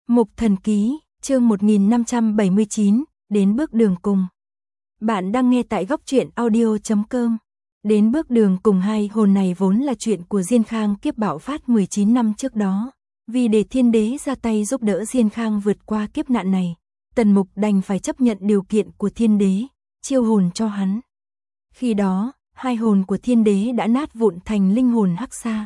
Mục Thần Ký, chương 1579, đến bước đường cùng. Bạn đang nghe tại góc truyện audio.com. Đến bước đường cùng hai hồn này vốn là chuyện của Diên Khang kiếp bạo phát 19 năm trước đó. Vì để thiên đế ra tay giúp đỡ Diên Khang vượt qua kiếp nạn này, Tần Mục đành phải chấp nhận điều kiện của thiên đế, chiêu hồn cho hắn. Khi đó, hai hồn của thiên đế đã nát vụn thành linh hồn hắc sa.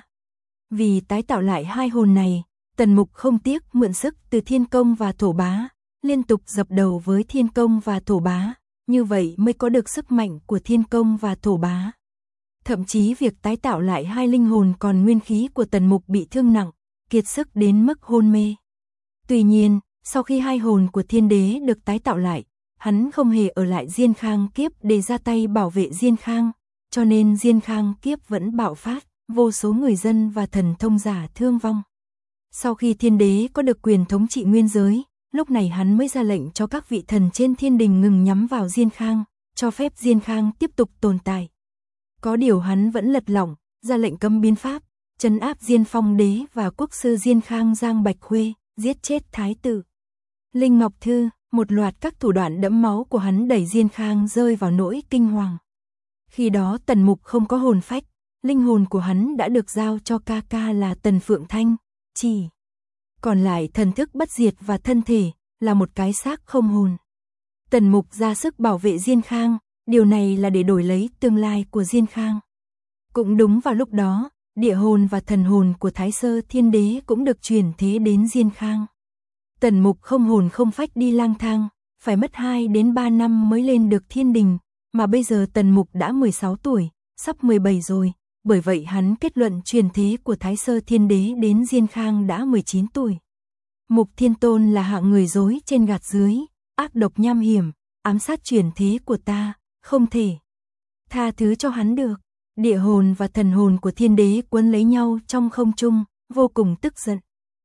Vì tái tạo lại hai hồn này, Tần Mục không tiếc mượn sức từ Thiên Công và Thổ Bá, liên tục dập đầu với Thiên Công và Thổ Bá, như vậy mới có được sức mạnh của Thiên Công và Thổ Bá. Thậm chí việc tái tạo lại hai linh hồn còn nguyên khí của Tần Mục bị thương nặng, kiệt sức đến mức hôn mê. Tuy nhiên, sau khi hai hồn của thiên đế được tái tạo lại, hắn không hề ở lại Diên Khang kiếp để ra tay bảo vệ Diên Khang, cho nên Diên Khang kiếp vẫn bạo phát, vô số người dân và thần thông giả thương vong. Sau khi thiên đế có được quyền thống trị nguyên giới, lúc này hắn mới ra lệnh cho các vị thần trên thiên đình ngừng nhắm vào Diên Khang, cho phép Diên Khang tiếp tục tồn tại. Có điều hắn vẫn lật lỏng, ra lệnh cấm biến pháp, trấn áp Diên Phong đế và quốc sư Diên Khang Giang Bạch Khuê, giết chết thái tử Linh Ngọc Thư. Một loạt các thủ đoạn đẫm máu của hắn đẩy Diên Khang rơi vào nỗi kinh hoàng. Khi đó Tần Mục không có hồn phách, linh hồn của hắn đã được giao cho ca ca là Tần Phượng Thanh, chỉ còn lại thần thức bất diệt và thân thể là một cái xác không hồn. Tần Mục ra sức bảo vệ Diên Khang, điều này là để đổi lấy tương lai của Diên Khang. Cũng đúng vào lúc đó, địa hồn và thần hồn của Thái Sơ Thiên Đế cũng được chuyển thế đến Diên Khang. Tần Mục không hồn không phách đi lang thang, phải mất 2 đến 3 năm mới lên được thiên đình, mà bây giờ Tần Mục đã 16 tuổi, sắp 17 rồi, bởi vậy hắn kết luận truyền thế của Thái Sơ Thiên Đế đến Diên Khang đã 19 tuổi. Mục Thiên Tôn là hạng người dối trên gạt dưới, ác độc nham hiểm, ám sát truyền thế của ta, không thể tha thứ cho hắn được. Địa hồn và thần hồn của thiên đế quấn lấy nhau trong không trung, vô cùng tức giận.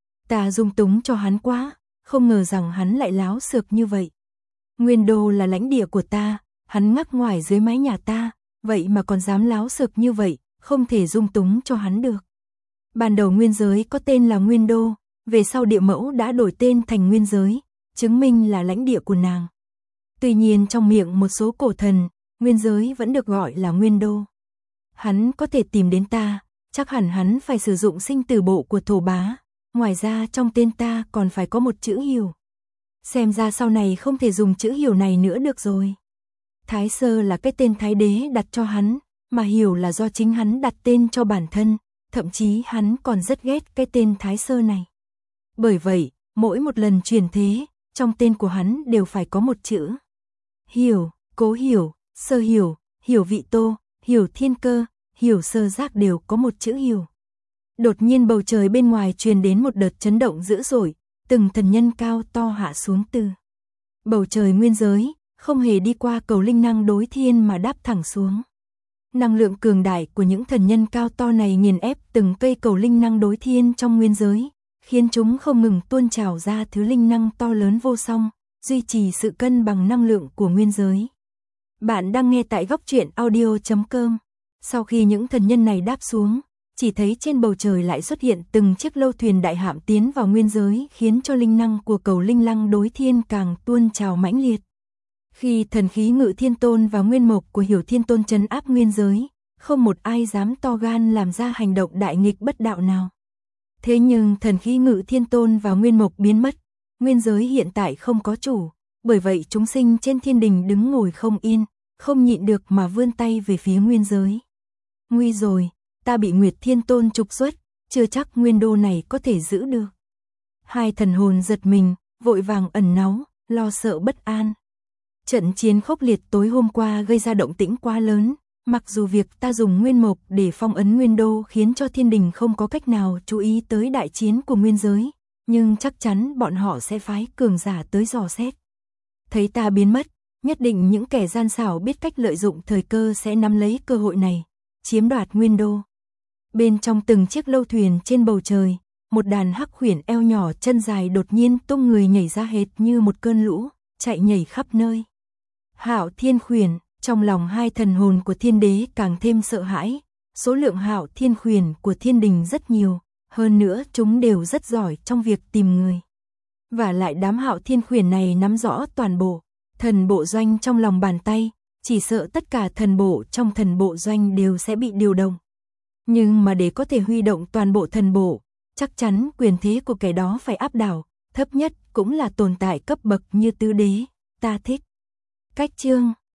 Ta dung túng cho hắn quá, không ngờ rằng hắn lại láo xược như vậy. Nguyên đô là lãnh địa của ta, hắn ngắc ngoài dưới mái nhà ta, vậy mà còn dám láo xược như vậy, không thể dung túng cho hắn được. Ban đầu nguyên giới có tên là Nguyên Đô, về sau địa mẫu đã đổi tên thành Nguyên Giới, chứng minh là lãnh địa của nàng. Tuy nhiên trong miệng một số cổ thần, Nguyên Giới vẫn được gọi là Nguyên Đô. Hắn có thể tìm đến ta, chắc hẳn hắn phải sử dụng sinh tử bộ của Thổ Bá, ngoài ra trong tên ta còn phải có một chữ Hiểu. Xem ra sau này không thể dùng chữ Hiểu này nữa được rồi. Thái Sơ là cái tên Thái Đế đặt cho hắn, mà Hiểu là do chính hắn đặt tên cho bản thân, thậm chí hắn còn rất ghét cái tên Thái Sơ này. Bởi vậy, mỗi một lần truyền thế, trong tên của hắn đều phải có một chữ Hiểu, Cố Hiểu, Sơ Hiểu, Hiểu Vị Tô, Hiểu Thiên Cơ, Hiểu Sơ Giác đều có một chữ Hiểu. Đột nhiên bầu trời bên ngoài truyền đến một đợt chấn động dữ dội, từng thần nhân cao to hạ xuống từ bầu trời nguyên giới, không hề đi qua cầu linh năng đối thiên mà đáp thẳng xuống. Năng lượng cường đại của những thần nhân cao to này nghiền ép từng cây cầu linh năng đối thiên trong nguyên giới, khiến chúng không ngừng tuôn trào ra thứ linh năng to lớn vô song, duy trì sự cân bằng năng lượng của nguyên giới. Bạn đang nghe tại góc truyện audio.com. Sau khi những thần nhân này đáp xuống, chỉ thấy trên bầu trời lại xuất hiện từng chiếc lâu thuyền đại hạm tiến vào nguyên giới, khiến cho linh năng của cầu linh năng đối thiên càng tuôn trào mãnh liệt. Khi thần khí Ngự Thiên Tôn và nguyên mộc của Hiểu Thiên Tôn trấn áp nguyên giới, không một ai dám to gan làm ra hành động đại nghịch bất đạo nào. Thế nhưng thần khí Ngự Thiên Tôn và nguyên mộc biến mất, nguyên giới hiện tại không có chủ, bởi vậy chúng sinh trên thiên đình đứng ngồi không yên, không nhịn được mà vươn tay về phía nguyên giới. Nguy rồi, ta bị Nguyệt Thiên Tôn trục xuất, chưa chắc nguyên đô này có thể giữ được. Hai thần hồn giật mình, vội vàng ẩn náu, lo sợ bất an. Trận chiến khốc liệt tối hôm qua gây ra động tĩnh quá lớn, mặc dù việc ta dùng nguyên mộc để phong ấn nguyên đô khiến cho thiên đình không có cách nào chú ý tới đại chiến của nguyên giới, nhưng chắc chắn bọn họ sẽ phái cường giả tới dò xét. Thấy ta biến mất, nhất định những kẻ gian xảo biết cách lợi dụng thời cơ sẽ nắm lấy cơ hội này, chiếm đoạt nguyên đô. Bên trong từng chiếc lâu thuyền trên bầu trời, một đàn hắc khuyển eo nhỏ chân dài đột nhiên tung người nhảy ra hệt như một cơn lũ, chạy nhảy khắp nơi. Hạo Thiên Khuyển, trong lòng hai thần hồn của thiên đế càng thêm sợ hãi, số lượng Hạo Thiên Khuyển của thiên đình rất nhiều, hơn nữa chúng đều rất giỏi trong việc tìm người. Và lại đám Hạo Thiên Khuyển này nắm rõ toàn bộ thần bộ doanh trong lòng bàn tay, chỉ sợ tất cả thần bộ trong thần bộ doanh đều sẽ bị điều động. Nhưng mà để có thể huy động toàn bộ thần bộ, chắc chắn quyền thế của kẻ đó phải áp đảo, thấp nhất cũng là tồn tại cấp bậc như tứ đế. Ta thích cách chương